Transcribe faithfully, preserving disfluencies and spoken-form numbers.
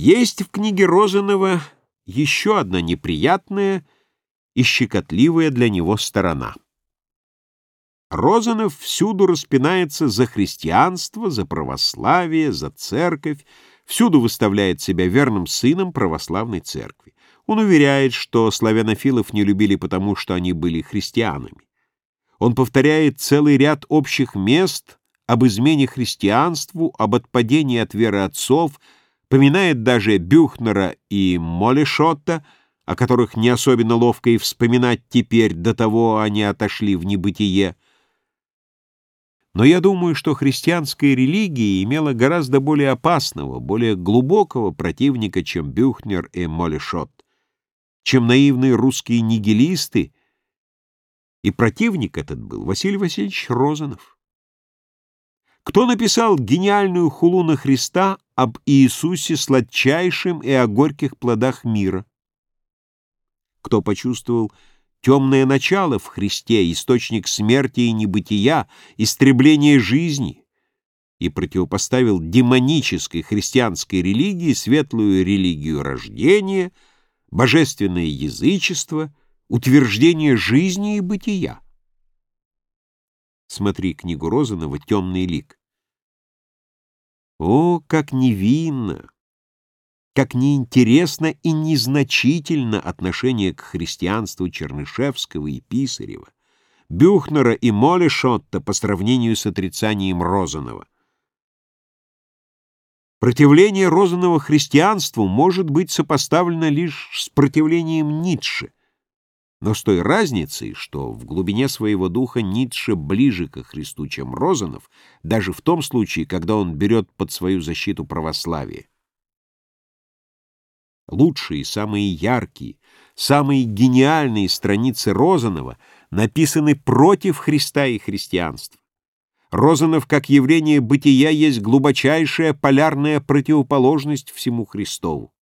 Есть в книге Розанова еще одна неприятная и щекотливая для него сторона. Розанов всюду распинается за христианство, за православие, за церковь, всюду выставляет себя верным сыном православной церкви. Он уверяет, что славянофилов не любили потому, что они были христианами. Он повторяет целый ряд общих мест об измене христианству, об отпадении от веры отцов, поминает даже Бюхнера и Молешотта, о которых не особенно ловко и вспоминать теперь, до того они отошли в небытие. Но я думаю, что христианская религия имела гораздо более опасного, более глубокого противника, чем Бюхнер и Молешотт, чем наивные русские нигилисты, и противник этот был Василий Васильевич Розанов. Кто написал гениальную хулу на Христа об Иисусе сладчайшем и о горьких плодах мира? Кто почувствовал темное начало в Христе, источник смерти и небытия, истребление жизни, и противопоставил демонической христианской религии светлую религию рождения, божественное язычество, утверждение жизни и бытия? Смотри книгу Розанова «Темный лик». О, как невинно, как неинтересно и незначительно отношение к христианству Чернышевского и Писарева, Бюхнера и Молешотта по сравнению с отрицанием Розанова. Противление Розанова христианству может быть сопоставлено лишь с противлением Ницше, но с той разницей, что в глубине своего духа Ницше ближе ко Христу, чем Розанов, даже в том случае, когда он берет под свою защиту православие. Лучшие, самые яркие, самые гениальные страницы Розанова написаны против Христа и христианства. Розанов как явление бытия есть глубочайшая полярная противоположность всему Христову.